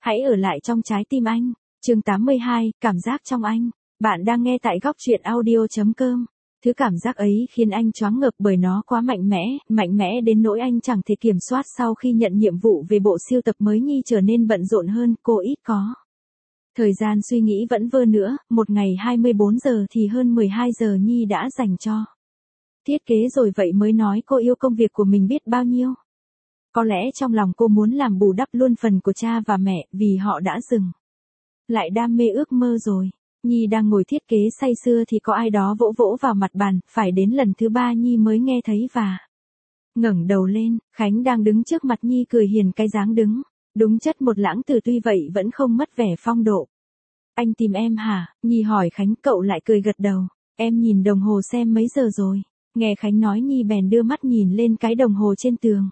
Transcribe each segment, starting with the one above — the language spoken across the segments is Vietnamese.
Hãy ở lại trong trái tim anh. Chương 82, cảm giác trong anh. Bạn đang nghe tại góc truyện audio.com. Thứ cảm giác ấy khiến anh choáng ngợp bởi nó quá mạnh mẽ đến nỗi anh chẳng thể kiểm soát. Sau khi nhận nhiệm vụ về bộ sưu tập mới, Nhi trở nên bận rộn hơn, cô ít có thời gian suy nghĩ vẩn vơ nữa. Một ngày 24 giờ thì hơn 12 giờ Nhi đã dành cho thiết kế rồi, vậy mới nói cô yêu công việc của mình biết bao nhiêu. Có lẽ trong lòng cô muốn làm bù đắp luôn phần của cha và mẹ, vì họ đã dừng lại đam mê ước mơ rồi. Nhi đang ngồi thiết kế say sưa thì có ai đó vỗ vỗ vào mặt bàn, phải đến lần thứ 3 Nhi mới nghe thấy và ngẩng đầu lên. Khánh đang đứng trước mặt Nhi cười hiền, cái dáng đứng đúng chất một lãng tử, tuy vậy vẫn không mất vẻ phong độ. Anh tìm em hả? Nhi hỏi Khánh, cậu lại cười gật đầu. Em nhìn đồng hồ xem mấy giờ rồi. Nghe Khánh nói, Nhi bèn đưa mắt nhìn lên cái đồng hồ trên tường.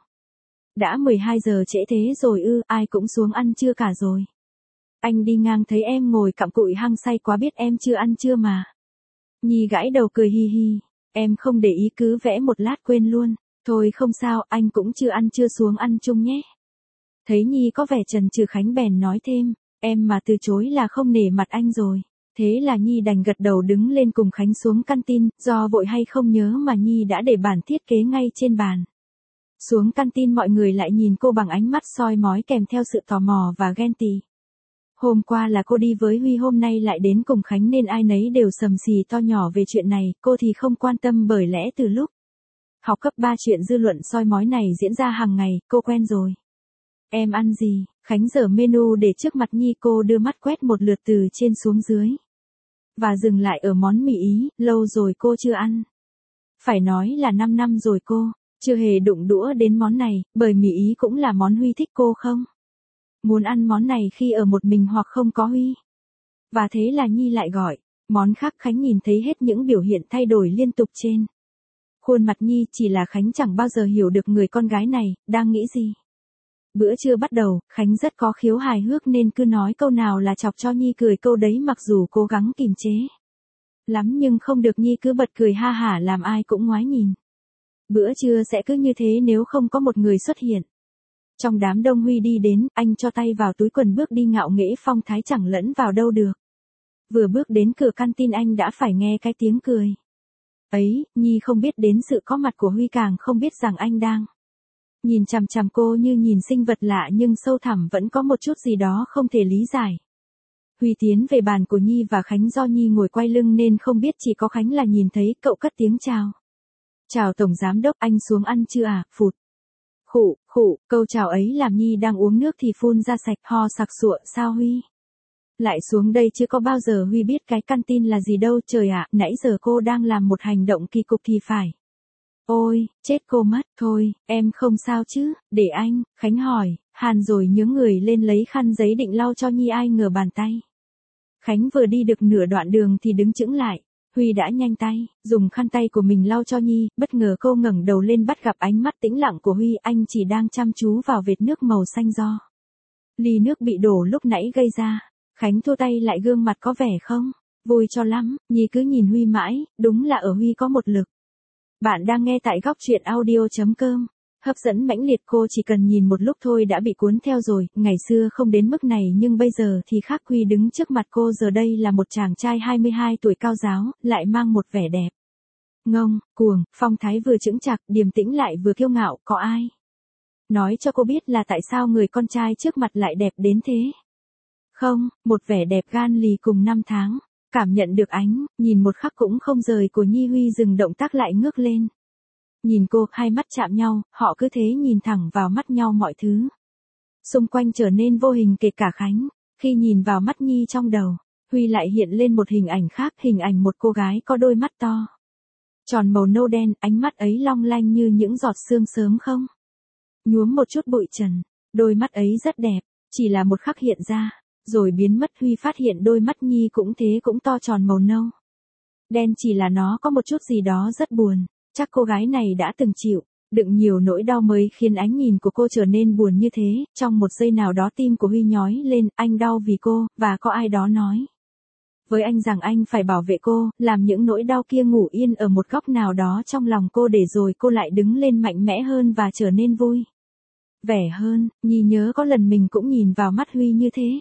Đã 12 giờ, trễ thế rồi ư? Ai cũng xuống ăn trưa cả rồi. Anh đi ngang thấy em ngồi cặm cụi hăng say quá, biết em chưa ăn trưa mà. Nhi gãi đầu cười hi hi. Em không để ý, cứ vẽ một lát quên luôn. Thôi không sao, anh cũng chưa ăn trưa, xuống ăn chung nhé. Thấy Nhi có vẻ chần chừ, Khánh bèn nói thêm. Em mà từ chối là không nể mặt anh rồi. Thế là Nhi đành gật đầu đứng lên cùng Khánh xuống canteen. Do vội hay không nhớ mà Nhi đã để bản thiết kế ngay trên bàn. Xuống canteen mọi người lại nhìn cô bằng ánh mắt soi mói kèm theo sự tò mò và ghen tị. Hôm qua là cô đi với Huy, hôm nay lại đến cùng Khánh nên ai nấy đều sầm xì to nhỏ về chuyện này. Cô thì không quan tâm, bởi lẽ từ lúc học cấp 3 chuyện dư luận soi mói này diễn ra hàng ngày, cô quen rồi. Em ăn gì? Khánh dở menu để trước mặt Nhi, cô đưa mắt quét một lượt từ trên xuống dưới. Và dừng lại ở món mì Ý, lâu rồi cô chưa ăn. Phải nói là 5 năm rồi cô chưa hề đụng đũa đến món này, bởi mì Ý cũng là món Huy thích, cô không muốn ăn món này khi ở một mình hoặc không có Huy. Và thế là Nhi lại gọi món khác. Khánh nhìn thấy hết những biểu hiện thay đổi liên tục trên khuôn mặt Nhi, chỉ là Khánh chẳng bao giờ hiểu được người con gái này đang nghĩ gì. Bữa trưa bắt đầu, Khánh rất có khiếu hài hước nên cứ nói câu nào là chọc cho Nhi cười câu đấy, mặc dù cố gắng kìm chế lắm nhưng không được, Nhi cứ bật cười ha hả làm ai cũng ngoái nhìn. Bữa trưa sẽ cứ như thế nếu không có một người xuất hiện. Trong đám đông Huy đi đến, anh cho tay vào túi quần bước đi ngạo nghễ phong thái chẳng lẫn vào đâu được. Vừa bước đến cửa canteen anh đã phải nghe cái tiếng cười ấy. Nhi không biết đến sự có mặt của Huy, càng không biết rằng anh đang nhìn chằm chằm cô như nhìn sinh vật lạ, nhưng sâu thẳm vẫn có một chút gì đó không thể lý giải. Huy tiến về bàn của Nhi và Khánh, do Nhi ngồi quay lưng nên không biết, chỉ có Khánh là nhìn thấy. Cậu cất tiếng chào. Chào tổng giám đốc, anh xuống ăn chưa à? Phụt. Khụ, câu chào ấy làm Nhi đang uống nước thì phun ra sạch, ho sặc sụa. Sao Huy lại xuống đây chứ có bao giờ Huy biết cái canteen là gì đâu. Trời ạ, nãy giờ cô đang làm một hành động kỳ cục thì phải. Ôi, chết cô mất. Thôi, em không sao chứ? Để anh. Khánh hỏi hàn rồi nhướng người lên lấy khăn giấy định lau cho Nhi, ai ngờ bàn tay Khánh vừa đi được nửa đoạn đường thì đứng chững lại. Huy đã nhanh tay dùng khăn tay của mình lau cho Nhi. Bất ngờ cô ngẩng đầu lên bắt gặp ánh mắt tĩnh lặng của Huy. Anh chỉ đang chăm chú vào vệt nước màu xanh do ly nước bị đổ lúc nãy gây ra. Khánh thua tay lại, gương mặt có vẻ không vui cho lắm. Nhi cứ nhìn Huy mãi, đúng là ở Huy có một lực. Bạn đang nghe tại góc truyện audio.com. Hấp dẫn mãnh liệt, cô chỉ cần nhìn một lúc thôi đã bị cuốn theo rồi. Ngày xưa không đến mức này nhưng bây giờ thì khác. Huy đứng trước mặt cô giờ đây là một chàng trai 22 tuổi, cao ráo, lại mang một vẻ đẹp ngông cuồng, phong thái vừa chững chạc, điềm tĩnh lại vừa kiêu ngạo. Có ai nói cho cô biết là tại sao người con trai trước mặt lại đẹp đến thế không? Một vẻ đẹp gan lì cùng năm tháng. Cảm nhận được ánh nhìn một khắc cũng không rời của Nhi, Huy dừng động tác lại ngước lên nhìn cô. Hai mắt chạm nhau, họ cứ thế nhìn thẳng vào mắt nhau, mọi thứ xung quanh trở nên vô hình, kể cả Khánh. Khi nhìn vào mắt Nhi trong đầu, Huy lại hiện lên một hình ảnh khác, hình ảnh một cô gái có đôi mắt to tròn màu nâu đen, ánh mắt ấy long lanh như những giọt sương sớm không nhuốm một chút bụi trần. Đôi mắt ấy rất đẹp, chỉ là một khắc hiện ra rồi biến mất. Huy phát hiện đôi mắt Nhi cũng thế, cũng to tròn màu nâu đen, chỉ là nó có một chút gì đó rất buồn. Chắc cô gái này đã từng chịu đựng nhiều nỗi đau mới khiến ánh nhìn của cô trở nên buồn như thế. Trong một giây nào đó tim của Huy nhói lên, anh đau vì cô, và có ai đó nói với anh rằng anh phải bảo vệ cô, làm những nỗi đau kia ngủ yên ở một góc nào đó trong lòng cô, để rồi cô lại đứng lên mạnh mẽ hơn và trở nên vui. Vẻ hơn, Nhi nhớ có lần mình cũng nhìn vào mắt Huy như thế.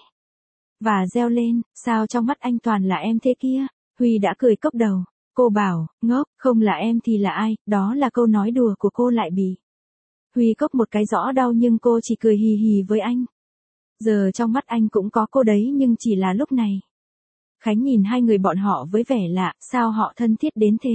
Và reo lên, sao trong mắt anh toàn là em thế kia? Huy đã cười cốc đầu. Cô bảo, ngốc, không là em thì là ai, đó là câu nói đùa của cô lại bị. Huy cốc một cái rõ đau nhưng cô chỉ cười hì hì với anh. Giờ trong mắt anh cũng có cô đấy nhưng chỉ là lúc này. Khánh nhìn hai người bọn họ với vẻ lạ, sao họ thân thiết đến thế?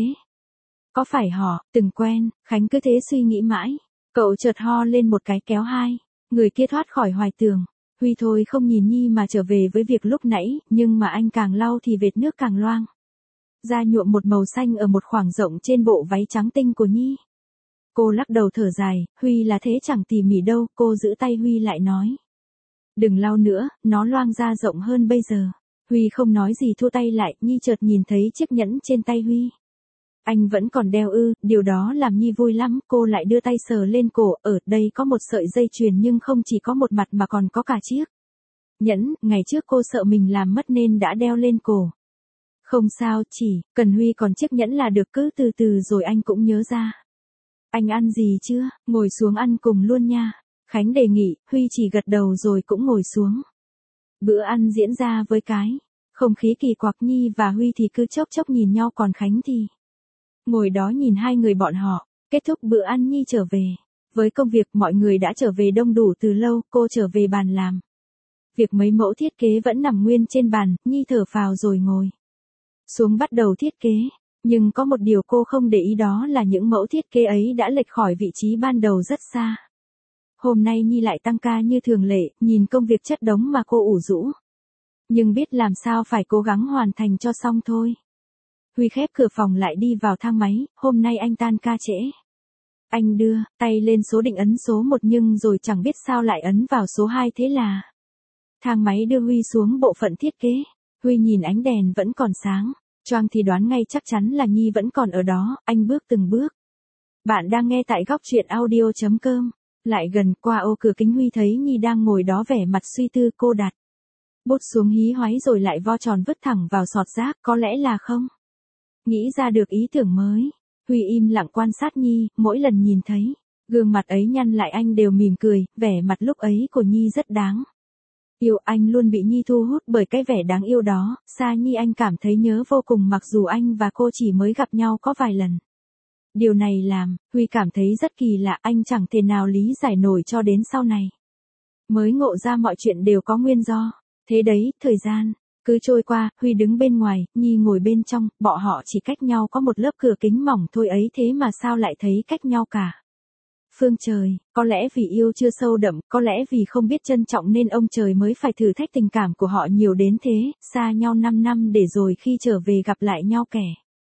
Có phải họ, từng quen, Khánh cứ thế suy nghĩ mãi. Cậu chợt ho lên một cái kéo hai. Người kia thoát khỏi hoài tường. Huy thôi không nhìn Nhi mà trở về với việc lúc nãy, nhưng mà anh càng lau thì vệt nước càng loang. Da nhuộm một màu xanh ở một khoảng rộng trên bộ váy trắng tinh của Nhi. Cô lắc đầu thở dài, Huy là thế chẳng tỉ mỉ đâu, cô giữ tay Huy lại nói. Đừng lau nữa, nó loang ra rộng hơn bây giờ. Huy không nói gì thua tay lại, Nhi chợt nhìn thấy chiếc nhẫn trên tay Huy. Anh vẫn còn đeo ư, điều đó làm Nhi vui lắm, cô lại đưa tay sờ lên cổ, ở đây có một sợi dây chuyền nhưng không chỉ có một mặt mà còn có cả chiếc. Nhẫn, ngày trước cô sợ mình làm mất nên đã đeo lên cổ. Không sao, chỉ cần Huy còn chiếc nhẫn là được, cứ từ từ rồi anh cũng nhớ ra. Anh ăn gì chưa, ngồi xuống ăn cùng luôn nha. Khánh đề nghị, Huy chỉ gật đầu rồi cũng ngồi xuống. Bữa ăn diễn ra với cái không khí kỳ quặc, Nhi và Huy thì cứ chốc chốc nhìn nhau còn Khánh thì ngồi đó nhìn hai người bọn họ. Kết thúc bữa ăn Nhi trở về. Với công việc mọi người đã trở về đông đủ từ lâu, cô trở về bàn làm. Việc mấy mẫu thiết kế vẫn nằm nguyên trên bàn, Nhi thở phào rồi ngồi xuống bắt đầu thiết kế. Nhưng có một điều cô không để ý, đó là những mẫu thiết kế ấy đã lệch khỏi vị trí ban đầu rất xa. Hôm nay Nhi lại tăng ca như thường lệ, nhìn công việc chất đống mà cô ủ rũ. Nhưng biết làm sao phải cố gắng hoàn thành cho xong thôi. Huy khép cửa phòng lại đi vào thang máy, hôm nay anh tan ca trễ. Anh đưa tay lên số định ấn số 1 nhưng rồi chẳng biết sao lại ấn vào số 2, thế là thang máy đưa Huy xuống bộ phận thiết kế. Huy nhìn ánh đèn vẫn còn sáng, choang thì đoán ngay chắc chắn là Nhi vẫn còn ở đó, anh bước từng bước. Bạn đang nghe tại góc truyện audio.com. Lại gần qua ô cửa kính Huy thấy Nhi đang ngồi đó vẻ mặt suy tư, cô đặt bút xuống hí hoáy rồi lại vo tròn vứt thẳng vào sọt rác, có lẽ là không nghĩ ra được ý tưởng mới. Huy im lặng quan sát Nhi, mỗi lần nhìn thấy gương mặt ấy nhăn lại anh đều mỉm cười, vẻ mặt lúc ấy của Nhi rất đáng yêu. Anh luôn bị Nhi thu hút bởi cái vẻ đáng yêu đó, xa Nhi anh cảm thấy nhớ vô cùng mặc dù anh và cô chỉ mới gặp nhau có vài lần. Điều này làm Huy cảm thấy rất kỳ lạ, anh chẳng thể nào lý giải nổi cho đến sau này mới ngộ ra mọi chuyện đều có nguyên do. Thế đấy, thời gian cứ trôi qua, Huy đứng bên ngoài, Nhi ngồi bên trong, bọn họ chỉ cách nhau có một lớp cửa kính mỏng thôi ấy, thế mà sao lại thấy cách nhau cả phương trời. Có lẽ vì yêu chưa sâu đậm, có lẽ vì không biết trân trọng nên ông trời mới phải thử thách tình cảm của họ nhiều đến thế, xa nhau 5 năm để rồi khi trở về gặp lại nhau kẻ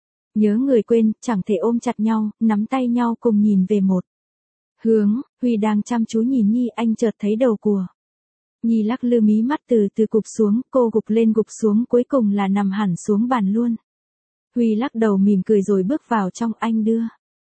nhớ người quên, chẳng thể ôm chặt nhau, nắm tay nhau cùng nhìn về một hướng. Huy đang chăm chú nhìn Nhi, anh chợt thấy đầu của Nhi lắc lư, mí mắt từ từ cụp xuống, cô gục lên gục xuống, cuối cùng là nằm hẳn xuống bàn luôn. Huy lắc đầu mỉm cười rồi bước vào trong, anh đưa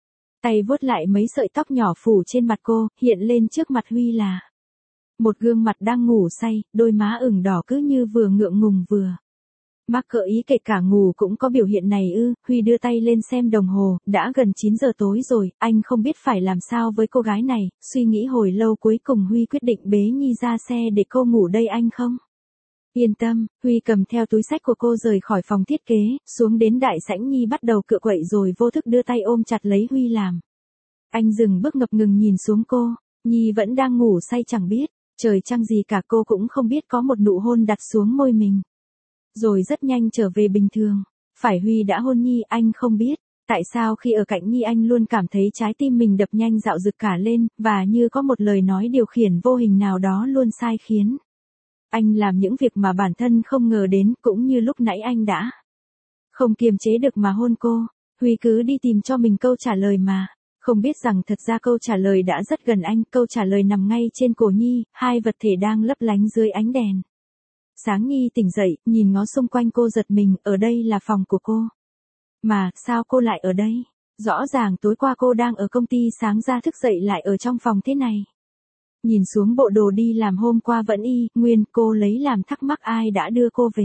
tay vuốt lại mấy sợi tóc nhỏ phủ trên mặt cô, hiện lên trước mặt Huy là một gương mặt đang ngủ say, đôi má ửng đỏ cứ như vừa ngượng ngùng vừa mắc cỡ ý, kể cả ngủ cũng có biểu hiện này ư. Huy đưa tay lên xem đồng hồ, đã gần 9 giờ tối rồi, anh không biết phải làm sao với cô gái này, suy nghĩ hồi lâu cuối cùng Huy quyết định bế Nhi ra xe để cô ngủ đây. Anh không yên tâm, Huy cầm theo túi xách của cô rời khỏi phòng thiết kế, xuống đến đại sảnh. Nhi bắt đầu cựa quậy rồi vô thức đưa tay ôm chặt lấy Huy làm anh dừng bước ngập ngừng nhìn xuống cô. Nhi vẫn đang ngủ say chẳng biết trời trăng gì cả, cô cũng không biết, có một nụ hôn đặt xuống môi mình rồi rất nhanh trở về bình thường. Phải Huy đã hôn Nhi, anh không biết tại sao khi ở cạnh Nhi anh luôn cảm thấy trái tim mình đập nhanh dạo dực cả lên, và như có một lời nói điều khiển vô hình nào đó luôn sai khiến anh làm những việc mà bản thân không ngờ đến, cũng như lúc nãy anh đã không kiềm chế được mà hôn cô. Huy cứ đi tìm cho mình câu trả lời mà không biết rằng thật ra câu trả lời đã rất gần anh, câu trả lời nằm ngay trên cổ Nhi, hai vật thể đang lấp lánh dưới ánh đèn sáng. Nhi tỉnh dậy, nhìn ngó xung quanh, cô giật mình, ở đây là phòng của cô. Mà, sao cô lại ở đây? Rõ ràng tối qua cô đang ở công ty, sáng ra thức dậy lại ở trong phòng thế này. Nhìn xuống bộ đồ đi làm hôm qua vẫn y nguyên, cô lấy làm thắc mắc ai đã đưa cô về.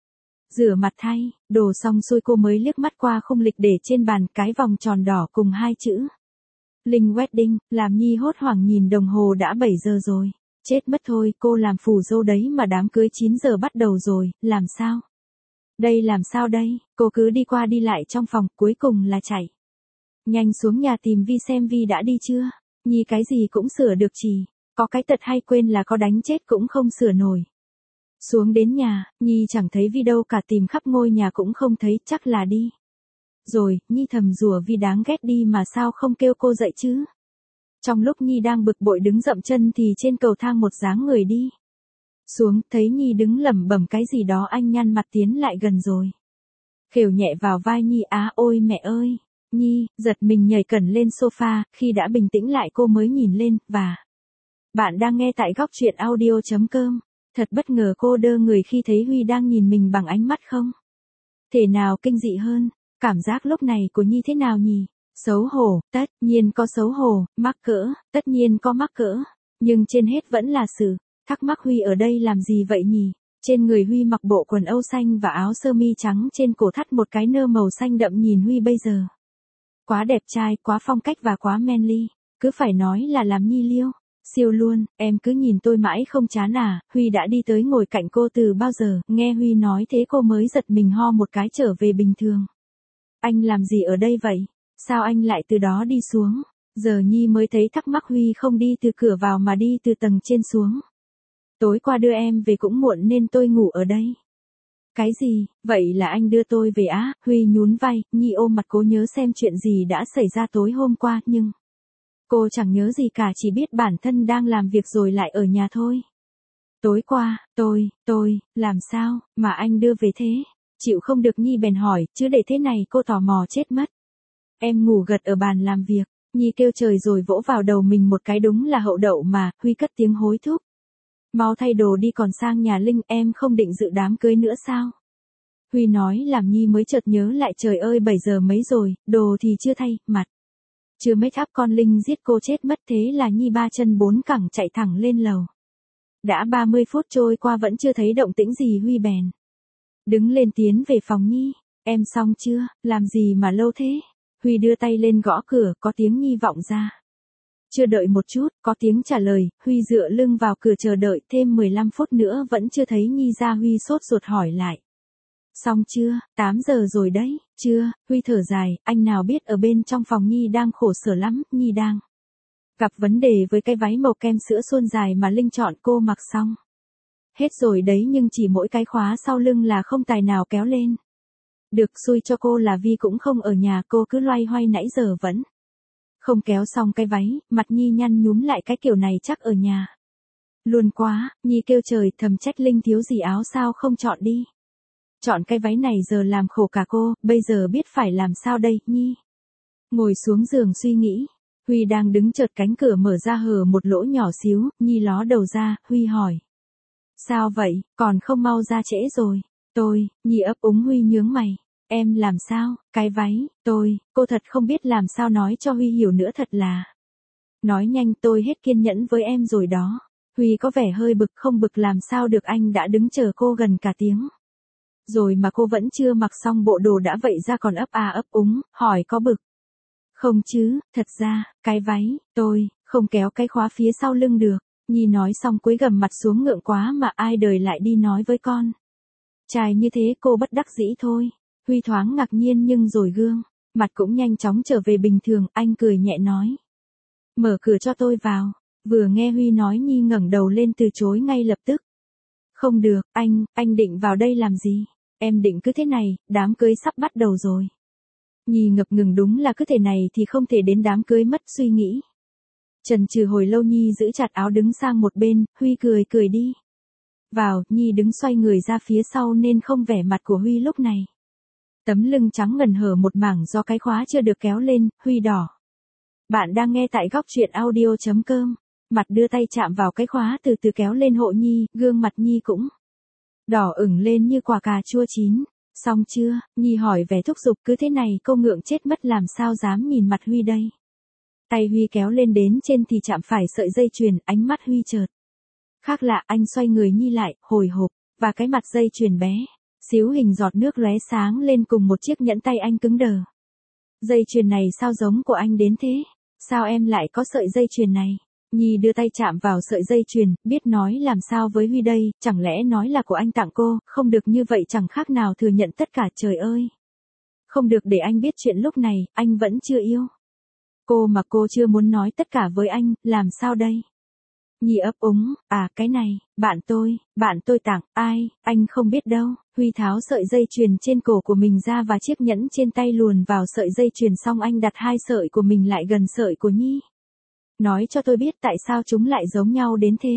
Rửa mặt thay, đồ xong xuôi cô mới liếc mắt qua khung lịch để trên bàn, cái vòng tròn đỏ cùng hai chữ Linh wedding, làm Nhi hốt hoảng nhìn đồng hồ đã 7 giờ rồi. Chết mất thôi, cô làm phù dâu đấy mà đám cưới 9 giờ bắt đầu rồi, làm sao? Đây làm sao đây? Cô cứ đi qua đi lại trong phòng, cuối cùng là chạy. Nhanh xuống nhà tìm Vi xem Vi đã đi chưa? Nhi cái gì cũng sửa được chỉ. Có cái tật hay quên là có đánh chết cũng không sửa nổi. Xuống đến nhà, Nhi chẳng thấy Vi đâu cả, tìm khắp ngôi nhà cũng không thấy, chắc là đi. Rồi, Nhi thầm rủa Vi đáng ghét đi mà sao không kêu cô dậy chứ? Trong lúc Nhi đang bực bội đứng dậm chân thì trên cầu thang một dáng người đi xuống, thấy Nhi đứng lẩm bẩm cái gì đó, anh nhăn mặt tiến lại gần rồi. Khều nhẹ vào vai Nhi, ôi mẹ ơi. Nhi, giật mình nhảy cẩn lên sofa, khi đã bình tĩnh lại cô mới nhìn lên, và... Bạn đang nghe tại góc truyện audio.com. Thật bất ngờ cô đơ người khi thấy Huy đang nhìn mình bằng ánh mắt không thể nào kinh dị hơn. Cảm giác lúc này của Nhi thế nào nhỉ? Xấu hổ, tất nhiên có xấu hổ, mắc cỡ, tất nhiên có mắc cỡ. Nhưng trên hết vẫn là sự thắc mắc Huy ở đây làm gì vậy nhỉ? Trên người Huy mặc bộ quần âu xanh và áo sơ mi trắng, trên cổ thắt một cái nơ màu xanh đậm, nhìn Huy bây giờ. Quá đẹp trai, quá phong cách và quá manly. Cứ phải nói là làm Nhi liêu. Siêu luôn, em cứ nhìn tôi mãi không chán à? Huy đã đi tới ngồi cạnh cô từ bao giờ, nghe Huy nói thế cô mới giật mình ho một cái trở về bình thường. Anh làm gì ở đây vậy? Sao anh lại từ đó đi xuống? Giờ Nhi mới thấy thắc mắc, Huy không đi từ cửa vào mà đi từ tầng trên xuống. Tối qua đưa em về cũng muộn nên tôi ngủ ở đây. Cái gì, vậy là anh đưa tôi về á? Huy nhún vai, Nhi ôm mặt cố nhớ xem chuyện gì đã xảy ra tối hôm qua, nhưng... Cô chẳng nhớ gì cả, chỉ biết bản thân đang làm việc rồi lại ở nhà thôi. Tối qua, tôi, làm sao, mà anh đưa về thế? Chịu không được Nhi bèn hỏi, chứ để thế này cô tò mò chết mất. Em ngủ gật ở bàn làm việc, Nhi kêu trời rồi vỗ vào đầu mình một cái, đúng là hậu đậu mà. Huy cất tiếng hối thúc. Mau thay đồ đi còn sang nhà Linh, em không định dự đám cưới nữa sao? Huy nói làm Nhi mới chợt nhớ lại, trời ơi 7 giờ mấy rồi, đồ thì chưa thay, mặt chưa make up, con Linh giết cô chết mất. Thế là Nhi 3 chân 4 cẳng chạy thẳng lên lầu. Đã 30 phút trôi qua vẫn chưa thấy động tĩnh gì, Huy bèn đứng lên tiến về phòng Nhi. Em xong chưa, làm gì mà lâu thế? Huy đưa tay lên gõ cửa, có tiếng Nhi vọng ra. Chưa đợi một chút, có tiếng trả lời. Huy dựa lưng vào cửa chờ đợi thêm 15 phút nữa vẫn chưa thấy Nhi ra. Huy sốt ruột hỏi lại. Xong chưa, 8 giờ rồi đấy. Chưa, Huy thở dài, anh nào biết ở bên trong phòng Nhi đang khổ sở lắm. Nhi đang gặp vấn đề với cái váy màu kem sữa suôn dài mà Linh chọn, cô mặc xong hết rồi đấy, nhưng chỉ mỗi cái khóa sau lưng là không tài nào kéo lên được. Xui cho cô là Vi cũng không ở nhà, cô cứ loay hoay nãy giờ vẫn không kéo xong cái váy. Mặt Nhi nhăn nhúm lại, cái kiểu này chắc ở nhà luôn quá. Nhi kêu trời, thầm trách Linh thiếu gì áo sao không chọn đi. Chọn cái váy này giờ làm khổ cả cô, bây giờ biết phải làm sao đây. Nhi ngồi xuống giường suy nghĩ. Huy đang đứng, chợt cánh cửa mở ra hở một lỗ nhỏ xíu. Nhi ló đầu ra, Huy hỏi. Sao vậy, còn không mau ra, trễ rồi. Nhi ấp úng. Huy nhướng mày. Em làm sao, cái váy, cô thật không biết làm sao nói cho Huy hiểu nữa, thật là. Nói nhanh, tôi hết kiên nhẫn với em rồi đó. Huy có vẻ hơi bực, không bực làm sao được, anh đã đứng chờ cô gần cả tiếng rồi mà cô vẫn chưa mặc xong bộ đồ đã vậy ra còn ấp ấp úng, hỏi có bực không chứ? Thật ra, cái váy, tôi không kéo cái khóa phía sau lưng được. Nhi nói xong cúi gằm mặt xuống, ngượng quá mà ai đời lại đi nói với con trai như thế. Cô bất đắc dĩ thôi. Huy thoáng ngạc nhiên nhưng rồi gương mặt cũng nhanh chóng trở về bình thường. Anh cười nhẹ nói. Mở cửa cho tôi vào. Vừa nghe Huy nói, Nhi ngẩng đầu lên từ chối ngay lập tức. Không được, anh định vào đây làm gì? Em định cứ thế này, đám cưới sắp bắt đầu rồi. Nhi ngập ngừng, đúng là cứ thế này thì không thể đến đám cưới mất. Suy nghĩ chần chừ hồi lâu, Nhi giữ chặt áo đứng sang một bên. Huy cười đi vào. Nhi đứng xoay người ra phía sau nên không vẻ mặt của Huy lúc này. Tấm lưng trắng ngần hở một mảng do cái khóa chưa được kéo lên. Huy đỏ. Bạn đang nghe tại góc truyện audio.com. Mặt đưa tay chạm vào cái khóa, từ từ kéo lên hộ Nhi. Gương mặt Nhi cũng đỏ ửng lên như quả cà chua chín. Xong chưa? Nhi hỏi vẻ thúc giục. Cứ thế này cô ngượng chết mất, làm sao dám nhìn mặt Huy đây. Tay Huy kéo lên đến trên thì chạm phải sợi dây chuyền. Ánh mắt Huy chợt khác lạ, anh xoay người Nhi lại, hồi hộp, và cái mặt dây chuyền bé xíu hình giọt nước lóe sáng lên cùng một chiếc nhẫn tay anh cứng đờ. Dây chuyền này sao giống của anh đến thế? Sao em lại có sợi dây chuyền này? Nhi đưa tay chạm vào sợi dây chuyền, biết nói làm sao với Huy đây, chẳng lẽ nói là của anh tặng cô, không được như vậy chẳng khác nào thừa nhận tất cả, trời ơi. Không được để anh biết chuyện lúc này, anh vẫn chưa yêu. Cô mà cô chưa muốn nói tất cả với anh, làm sao đây? Nhi ấp úng, cái này, bạn tôi tặng, ai, anh không biết đâu. Huy tháo sợi dây chuyền trên cổ của mình ra và chiếc nhẫn trên tay luồn vào sợi dây chuyền, xong anh đặt hai sợi của mình lại gần sợi của Nhi. Nói cho tôi biết tại sao chúng lại giống nhau đến thế.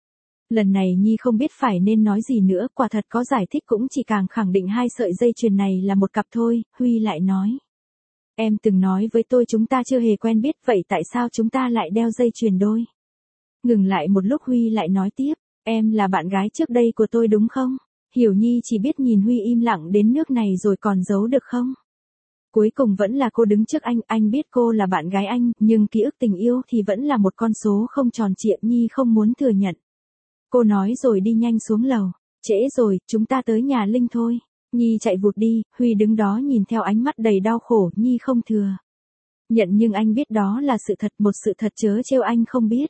Lần này Nhi không biết phải nên nói gì nữa, quả thật có giải thích cũng chỉ càng khẳng định hai sợi dây chuyền này là một cặp thôi. Huy lại nói. Em từng nói với tôi chúng ta chưa hề quen biết, vậy tại sao chúng ta lại đeo dây chuyền đôi? Ngừng lại một lúc Huy lại nói tiếp, em là bạn gái trước đây của tôi đúng không? Hiểu Nhi chỉ biết nhìn Huy im lặng đến nước này rồi còn giấu được không? Cuối cùng vẫn là cô đứng trước anh biết cô là bạn gái anh, nhưng ký ức tình yêu thì vẫn là một con số không tròn trịa, Nhi không muốn thừa nhận. Cô nói rồi đi nhanh xuống lầu, trễ rồi, chúng ta tới nhà Linh thôi. Nhi chạy vụt đi, Huy đứng đó nhìn theo ánh mắt đầy đau khổ, Nhi không thừa nhận nhưng anh biết đó là sự thật, một sự thật trớ trêu anh không biết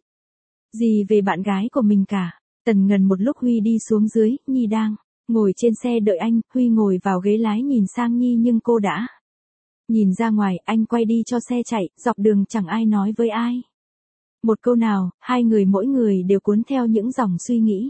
gì về bạn gái của mình cả. Tần ngần một lúc Huy đi xuống dưới, Nhi đang ngồi trên xe đợi anh, Huy ngồi vào ghế lái nhìn sang Nhi nhưng cô đã nhìn ra ngoài, anh quay đi cho xe chạy, dọc đường chẳng ai nói với ai một câu nào, hai người mỗi người đều cuốn theo những dòng suy nghĩ.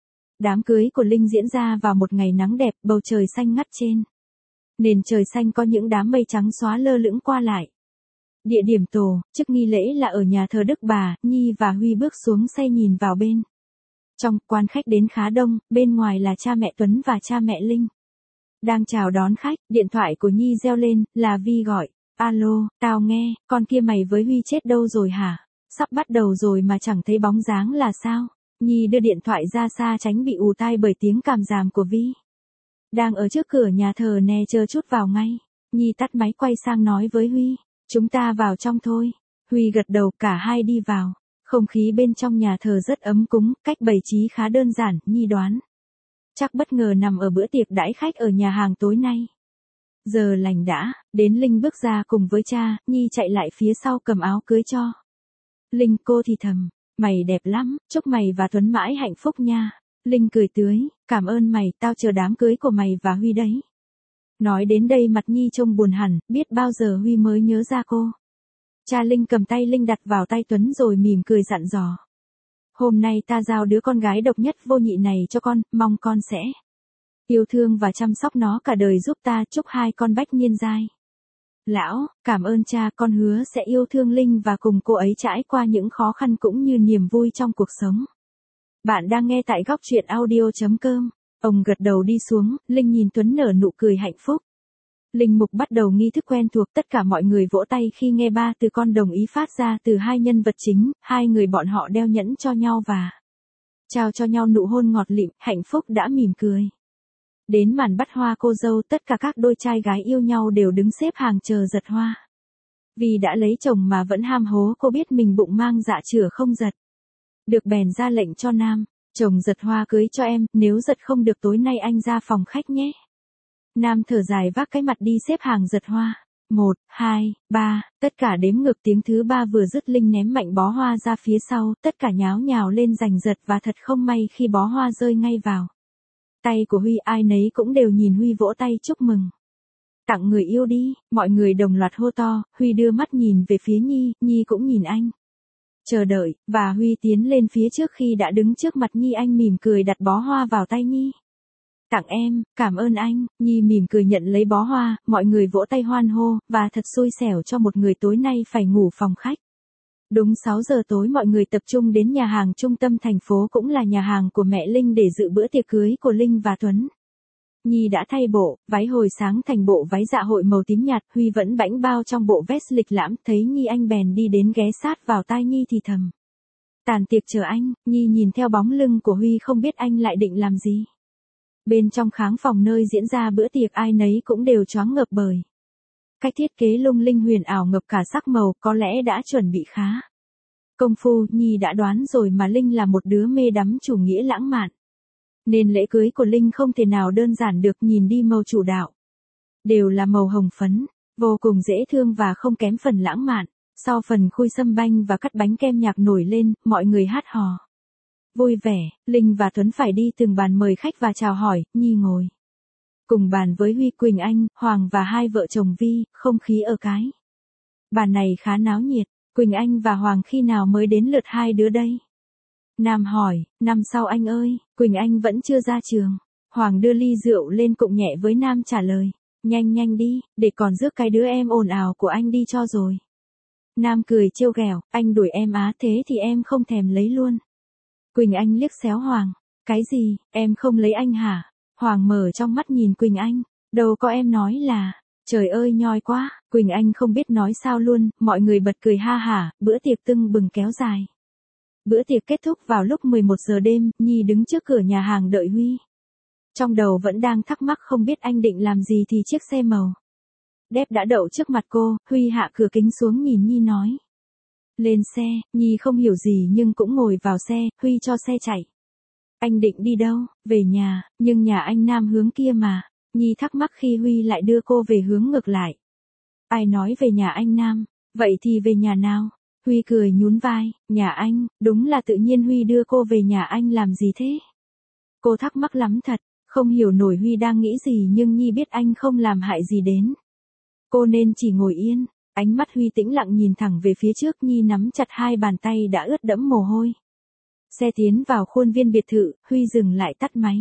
Đám cưới của Linh diễn ra vào một ngày nắng đẹp, bầu trời xanh ngắt trên nền trời xanh có những đám mây trắng xóa lơ lửng qua lại. Địa điểm tổ chức nghi lễ là ở nhà thờ Đức Bà. Nhi và Huy bước xuống xe nhìn vào bên trong, quan khách đến khá đông, bên ngoài là cha mẹ Tuấn và cha mẹ Linh đang chào đón khách. Điện thoại của Nhi reo lên, là Vi gọi. Alo, tao nghe, con kia mày với Huy chết đâu rồi hả? Sắp bắt đầu rồi mà chẳng thấy bóng dáng là sao? Nhi đưa điện thoại ra xa tránh bị ù tai bởi tiếng càm ràm của Vi. Đang ở trước cửa nhà thờ nè, chờ chút vào ngay. Nhi tắt máy quay sang nói với Huy. Chúng ta vào trong thôi. Huy gật đầu, cả hai đi vào. Không khí bên trong nhà thờ rất ấm cúng, cách bày trí khá đơn giản, Nhi đoán. Chắc bất ngờ nằm ở bữa tiệc đãi khách ở nhà hàng tối nay. Giờ lành đã, đến Linh bước ra cùng với cha, Nhi chạy lại phía sau cầm áo cưới cho Linh. Cô thì thầm, mày đẹp lắm, chúc mày và Tuấn mãi hạnh phúc nha. Linh cười tươi, cảm ơn mày, tao chờ đám cưới của mày và Huy đấy. Nói đến đây mặt Nhi trông buồn hẳn, biết bao giờ Huy mới nhớ ra cô. Cha Linh cầm tay Linh đặt vào tay Tuấn rồi mỉm cười dặn dò. Hôm nay ta giao đứa con gái độc nhất vô nhị này cho con, mong con sẽ yêu thương và chăm sóc nó cả đời giúp ta, chúc hai con bách niên giai. Lão, cảm ơn cha, con hứa sẽ yêu thương Linh và cùng cô ấy trải qua những khó khăn cũng như niềm vui trong cuộc sống. Bạn đang nghe tại góc truyện audio.com. Ông gật đầu đi xuống, Linh nhìn Tuấn nở nụ cười hạnh phúc. Linh mục bắt đầu nghi thức quen thuộc, tất cả mọi người vỗ tay khi nghe ba từ con đồng ý phát ra từ hai nhân vật chính, hai người bọn họ đeo nhẫn cho nhau và trao cho nhau nụ hôn ngọt lịm, hạnh phúc đã mỉm cười. Đến màn bắt hoa cô dâu, tất cả các đôi trai gái yêu nhau đều đứng xếp hàng chờ giật hoa. Vì đã lấy chồng mà vẫn ham hố, cô biết mình bụng mang dạ chửa không giật được bèn ra lệnh cho nam. Chồng giật hoa cưới cho em, nếu giật không được tối nay anh ra phòng khách nhé. Nam thở dài vác cái mặt đi xếp hàng giật hoa. 1, 2, 3, tất cả đếm ngược, tiếng thứ 3 vừa dứt Linh ném mạnh bó hoa ra phía sau, tất cả nháo nhào lên giành giật và thật không may khi bó hoa rơi ngay vào tay của Huy, ai nấy cũng đều nhìn Huy vỗ tay chúc mừng. Tặng người yêu đi, mọi người đồng loạt hô to, Huy đưa mắt nhìn về phía Nhi, Nhi cũng nhìn anh. Chờ đợi, và Huy tiến lên phía trước khi đã đứng trước mặt Nhi, anh mỉm cười đặt bó hoa vào tay Nhi. Tặng em, cảm ơn anh. Nhi mỉm cười nhận lấy bó hoa, mọi người vỗ tay hoan hô, và thật xui xẻo cho một người tối nay phải ngủ phòng khách. Đúng 6 giờ tối mọi người tập trung đến nhà hàng trung tâm thành phố, cũng là nhà hàng của mẹ Linh, để dự bữa tiệc cưới của Linh và Tuấn. Nhi đã thay bộ, váy hồi sáng thành bộ váy dạ hội màu tím nhạt, Huy vẫn bảnh bao trong bộ vest lịch lãm, thấy Nhi anh bèn đi đến ghé sát vào tai Nhi thì thầm. Tàn tiệc chờ anh. Nhi nhìn theo bóng lưng của Huy không biết anh lại định làm gì. Bên trong kháng phòng nơi diễn ra bữa tiệc, ai nấy cũng đều choáng ngợp bởi cách thiết kế lung linh huyền ảo, ngập cả sắc màu, có lẽ đã chuẩn bị khá công phu. Nhi đã đoán rồi mà, Linh là một đứa mê đắm chủ nghĩa lãng mạn, nên lễ cưới của Linh không thể nào đơn giản được. Nhìn đi, màu chủ đạo đều là màu hồng phấn, vô cùng dễ thương và không kém phần lãng mạn. Sau phần khui sâm banh và cắt bánh kem nhạc nổi lên, mọi người hát hò. Vui vẻ, Linh và Tuấn phải đi từng bàn mời khách và chào hỏi, Nhi ngồi cùng bàn với Huy, Quỳnh Anh, Hoàng và hai vợ chồng Vi, không khí ở cái bàn này khá náo nhiệt. Quỳnh Anh và Hoàng khi nào mới đến lượt hai đứa đây? Nam hỏi, năm sau anh ơi. Quỳnh Anh vẫn chưa ra trường. Hoàng đưa ly rượu lên cụng nhẹ với Nam trả lời, nhanh nhanh đi, để còn rước cái đứa em ồn ào của anh đi cho rồi. Nam cười trêu ghẹo, anh đuổi em á, thế thì em không thèm lấy luôn. Quỳnh Anh liếc xéo Hoàng, cái gì, em không lấy anh hả? Hoàng mở trong mắt nhìn Quỳnh Anh, đâu có em nói là, trời ơi nhoi quá. Quỳnh Anh không biết nói sao luôn, mọi người bật cười ha hả, bữa tiệc tưng bừng kéo dài. Bữa tiệc kết thúc vào lúc 11 giờ đêm, Nhi đứng trước cửa nhà hàng đợi Huy. Trong đầu vẫn đang thắc mắc không biết anh định làm gì thì chiếc xe màu đép đã đậu trước mặt cô. Huy hạ cửa kính xuống nhìn Nhi nói, lên xe. Nhi không hiểu gì nhưng cũng ngồi vào xe. Huy cho xe chạy. Anh định đi đâu? Về nhà, nhưng nhà anh Nam hướng kia mà. Nhi thắc mắc khi Huy lại đưa cô về hướng ngược lại. Ai nói về nhà anh Nam? Vậy thì về nhà nào? Huy cười nhún vai, nhà anh. Đúng là tự nhiên Huy đưa cô về nhà anh làm gì thế? Cô thắc mắc lắm thật, không hiểu nổi Huy đang nghĩ gì nhưng Nhi biết anh không làm hại gì đến cô nên chỉ ngồi yên. Ánh mắt Huy tĩnh lặng nhìn thẳng về phía trước. Nhi nắm chặt hai bàn tay đã ướt đẫm mồ hôi. Xe tiến vào khuôn viên biệt thự. Huy dừng lại tắt máy.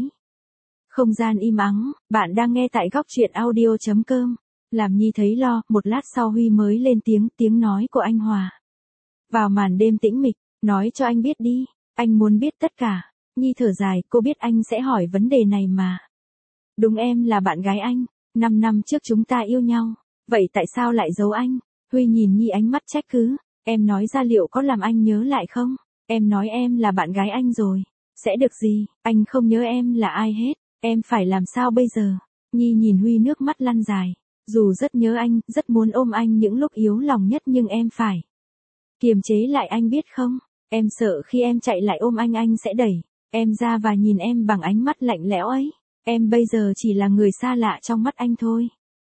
Không gian im ắng. Bạn đang nghe tại góc truyện audio.com. Làm Nhi thấy lo. Một lát sau Huy mới lên tiếng nói của anh Hòa vào màn đêm tĩnh mịch, nói cho anh biết đi, anh muốn biết tất cả. Nhi thở dài, cô biết anh sẽ hỏi vấn đề này mà. Đúng, em là bạn gái anh, 5 năm trước chúng ta yêu nhau, vậy tại sao lại giấu anh? Huy nhìn Nhi ánh mắt trách cứ, em nói ra liệu có làm anh nhớ lại không? Em nói em là bạn gái anh rồi, sẽ được gì, anh không nhớ em là ai hết, em phải làm sao bây giờ? Nhi nhìn Huy nước mắt lăn dài, dù rất nhớ anh, rất muốn ôm anh những lúc yếu lòng nhất nhưng em phải kiềm chế lại anh biết không? Em sợ khi em chạy lại ôm anh sẽ đẩy em ra và nhìn em bằng ánh mắt lạnh lẽo ấy. Em bây giờ chỉ là người xa lạ trong mắt anh thôi.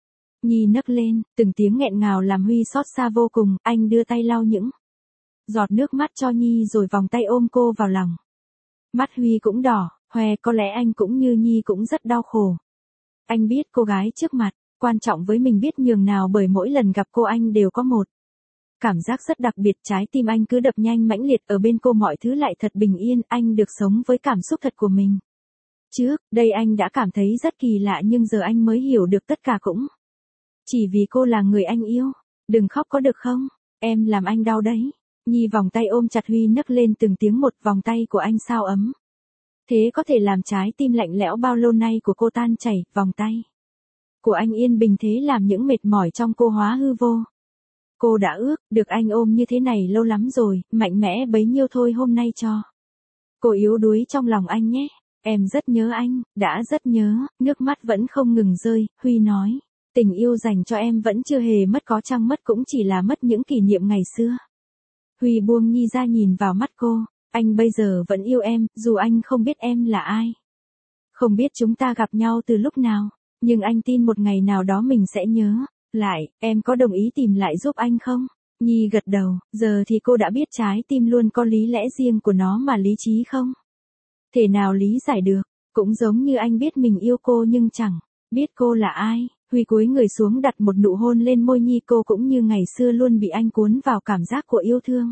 Nhi nấc lên, từng tiếng nghẹn ngào làm Huy xót xa vô cùng. Anh đưa tay lau những giọt nước mắt cho Nhi rồi vòng tay ôm cô vào lòng. Mắt Huy cũng đỏ, hoe, có lẽ anh cũng như Nhi cũng rất đau khổ. Anh biết cô gái trước mặt quan trọng với mình biết nhường nào, bởi mỗi lần gặp cô anh đều có một cảm giác rất đặc biệt. Trái tim anh cứ đập nhanh mãnh liệt, ở bên cô mọi thứ lại thật bình yên. Anh được sống với cảm xúc thật của mình. Trước đây anh đã cảm thấy rất kỳ lạ nhưng giờ anh mới hiểu được tất cả cũng chỉ vì cô là người anh yêu. Đừng khóc có được không? Em làm anh đau đấy. Nhi vòng tay ôm chặt Huy nấc lên từng tiếng một. Vòng tay của anh sao ấm thế, có thể làm trái tim lạnh lẽo bao lâu nay của cô tan chảy. Vòng tay của anh yên bình thế làm những mệt mỏi trong cô hóa hư vô. Cô đã ước được anh ôm như thế này lâu lắm rồi, mạnh mẽ bấy nhiêu thôi hôm nay cho cô yếu đuối trong lòng anh nhé. Em rất nhớ anh, đã rất nhớ. Nước mắt vẫn không ngừng rơi. Huy nói, tình yêu dành cho em vẫn chưa hề mất, có chăng mất cũng chỉ là mất những kỷ niệm ngày xưa. Huy buông Nhi ra nhìn vào mắt cô, anh bây giờ vẫn yêu em, dù anh không biết em là ai. Không biết chúng ta gặp nhau từ lúc nào, nhưng anh tin một ngày nào đó mình sẽ nhớ lại. Em có đồng ý tìm lại giúp anh không? Nhi gật đầu, giờ thì cô đã biết trái tim luôn có lý lẽ riêng của nó mà lý trí không thể nào lý giải được. Cũng giống như anh biết mình yêu cô nhưng chẳng biết cô là ai. Huy cúi người xuống đặt một nụ hôn lên môi Nhi. Cô cũng như ngày xưa luôn bị anh cuốn vào cảm giác của yêu thương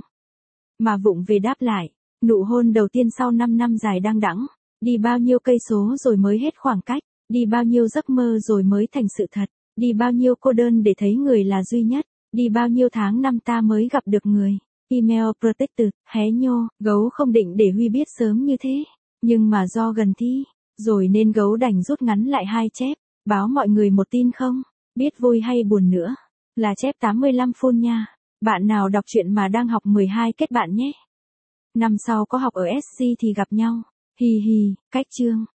mà vụng về đáp lại. Nụ hôn đầu tiên sau 5 năm dài đăng đẵng. Đi bao nhiêu cây số rồi mới hết khoảng cách. Đi bao nhiêu giấc mơ rồi mới thành sự thật. Đi bao nhiêu cô đơn để thấy người là duy nhất. Đi bao nhiêu tháng năm ta mới gặp được người. Email protected, hé nhô. Gấu không định để Huy biết sớm như thế, nhưng mà do gần thi rồi nên gấu đành rút ngắn lại hai chép. Báo mọi người một tin không biết vui hay buồn nữa, là chép 85 full nha. Bạn nào đọc truyện mà đang học 12 kết bạn nhé. Năm sau có học ở SC thì gặp nhau. Hi hi, cách chương.